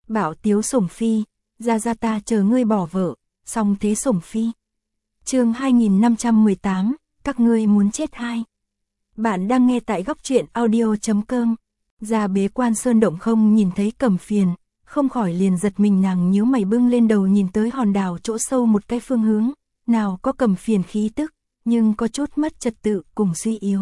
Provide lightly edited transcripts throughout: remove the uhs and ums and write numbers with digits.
Bảo tiếu sủng phi, ra ta chờ ngươi bỏ vợ, xong thế sủng phi. Chương 2518, các ngươi muốn chết hai. Bạn đang nghe tại góc truyện audio.com. Ra bế quan sơn động không nhìn thấy Cẩm Phiền, không khỏi liền giật mình, nàng nhíu mày bưng lên đầu nhìn tới hòn đảo chỗ sâu một cái phương hướng, nào có Cẩm Phiền khí tức, nhưng có chút mất trật tự cùng suy yếu.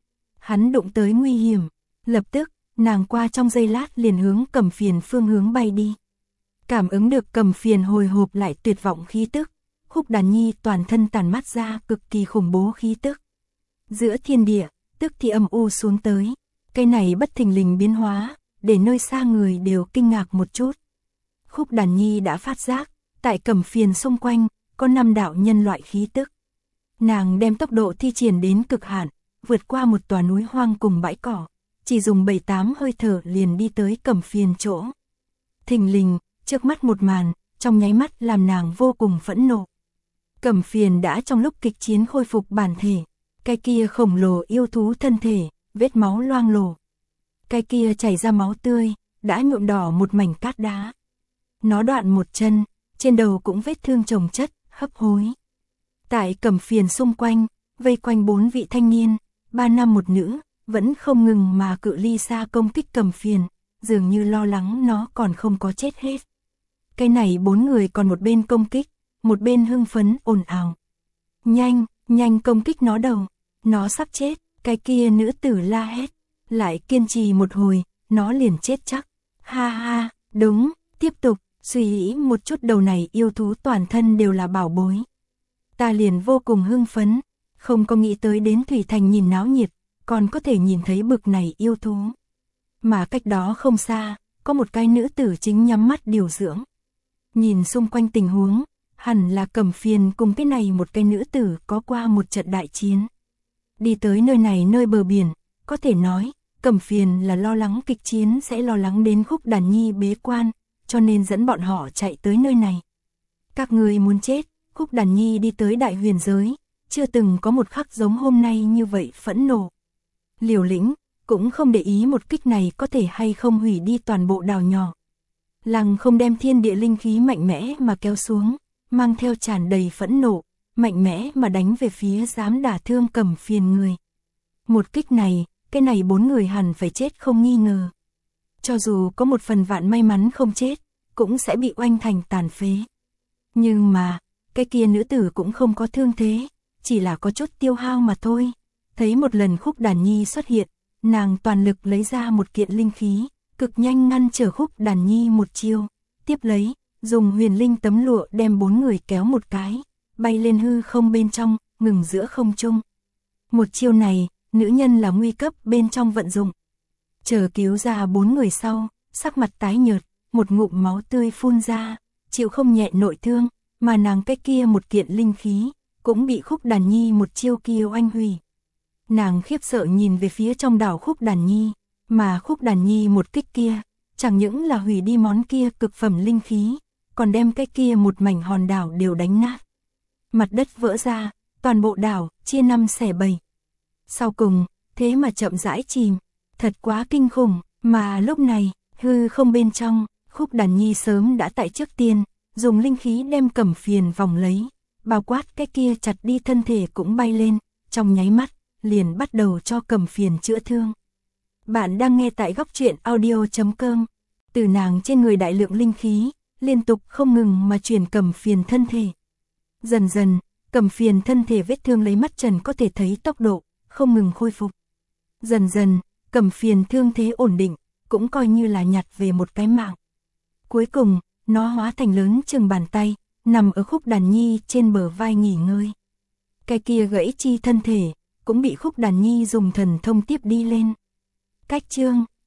Hắn đụng tới nguy hiểm, lập tức, nàng qua trong giây lát liền hướng Cẩm Phiền phương hướng bay đi. Cảm ứng được Cẩm Phiền hồi hộp lại tuyệt vọng khí tức, Khúc Đàn Nhi toàn thân tản mát ra cực kỳ khủng bố khí tức. Giữa thiên địa, tức thì âm u xuống tới, cái này bất thình lình biến hóa, để nơi xa người đều kinh ngạc một chút. Khúc Đàn Nhi đã phát giác, tại Cẩm Phiền xung quanh, có 5 đạo nhân loại khí tức. Nàng đem tốc độ thi triển đến cực hạn, vượt qua một tòa núi hoang cùng bãi cỏ, chỉ dùng 7-8 hơi thở liền đi tới Cẩm Phiền chỗ. Thình lình, trước mắt một màn, trong nháy mắt làm nàng vô cùng phẫn nộ. Cẩm Phiền đã trong lúc kịch chiến khôi phục bản thể, cái kia khổng lồ yêu thú thân thể, vết máu loang lổ. Cái kia chảy ra máu tươi, đã nhuộm đỏ một mảnh cát đá. Nó đoạn một chân, trên đầu cũng vết thương chồng chất, hấp hối. Tại Cẩm Phiền xung quanh, vây quanh 4 vị thanh niên, 3 nam 1 nữ, vẫn không ngừng mà cự ly xa công kích Cẩm Phiền, dường như lo lắng nó còn không có chết hết. Cái này 4 người còn một bên công kích, một bên hưng phấn ồn ào. Nhanh, nhanh công kích nó đầu, nó sắp chết, cái kia nữ tử la hét, lại kiên trì một hồi, nó liền chết chắc. Ha ha, đúng, tiếp tục, suy nghĩ một chút, đầu này yêu thú toàn thân đều là bảo bối. Ta liền vô cùng hưng phấn, không có nghĩ tới đến Thủy Thành nhìn náo nhiệt, còn có thể nhìn thấy bực này yêu thú. Mà cách đó không xa, có một cái nữ tử chính nhắm mắt điều dưỡng. Nhìn xung quanh tình huống, hẳn là Cẩm Phiền cùng cái này một cái nữ tử có qua một trận đại chiến. Đi tới nơi này nơi bờ biển, có thể nói, Cẩm Phiền là lo lắng kịch chiến sẽ lo lắng đến Khúc Đàn Nhi bế quan, cho nên dẫn bọn họ chạy tới nơi này. Các người muốn chết, Khúc Đàn Nhi đi tới đại huyền giới, chưa từng có một khắc giống hôm nay như vậy phẫn nộ. Liều lĩnh, cũng không để ý một kích này có thể hay không hủy đi toàn bộ đảo nhỏ. Lăng không đem thiên địa linh khí mạnh mẽ mà kéo xuống, mang theo tràn đầy phẫn nộ, mạnh mẽ mà đánh về phía dám đả thương Cẩm Phiền người. Một kích này, cái này 4 người hẳn phải chết không nghi ngờ. Cho dù có một phần vạn may mắn không chết, cũng sẽ bị oanh thành tàn phế. Nhưng mà, cái kia nữ tử cũng không có thương thế, chỉ là có chút tiêu hao mà thôi. Thấy một lần Khúc Đàn Nhi xuất hiện, nàng toàn lực lấy ra một kiện linh khí, cực nhanh ngăn trở Khúc Đàn Nhi một chiêu. Tiếp lấy, dùng huyền linh tấm lụa đem 4 người kéo một cái, bay lên hư không bên trong, ngừng giữa không trung. Một chiêu này, nữ nhân là nguy cấp bên trong vận dụng. Chờ cứu ra 4 người sau, sắc mặt tái nhợt, một ngụm máu tươi phun ra, chịu không nhẹ nội thương, mà nàng cái kia một kiện linh khí, cũng bị Khúc Đàn Nhi một chiêu kia oanh hủy. Nàng khiếp sợ nhìn về phía trong đảo Khúc Đàn Nhi, mà Khúc Đàn Nhi một kích kia, chẳng những là hủy đi món kia cực phẩm linh khí, còn đem cái kia một mảnh hòn đảo đều đánh nát. Mặt đất vỡ ra, toàn bộ đảo chia 5 xẻ 7. Sau cùng, thế mà chậm rãi chìm, thật quá kinh khủng, mà lúc này, hư không bên trong, Khúc Đàn Nhi sớm đã tại trước tiên, dùng linh khí đem Cẩm Phiền vòng lấy, bao quát cái kia chặt đi thân thể cũng bay lên, trong nháy mắt, liền bắt đầu cho Cẩm Phiền chữa thương. Bạn đang nghe tại góc truyện audio.com, từ nàng trên người đại lượng linh khí, liên tục không ngừng mà truyền Cẩm Phiền thân thể. Dần dần, Cẩm Phiền thân thể vết thương lấy mắt trần có thể thấy tốc độ, không ngừng khôi phục. Dần dần, Cẩm Phiền thương thế ổn định, cũng coi như là nhặt về một cái mạng. Cuối cùng, nó hóa thành lớn chừng bàn tay, nằm ở Khúc Đàn Nhi trên bờ vai nghỉ ngơi. Cái kia gãy chi thân thể, cũng bị Khúc Đàn Nhi dùng thần thông tiếp đi lên. Cách chương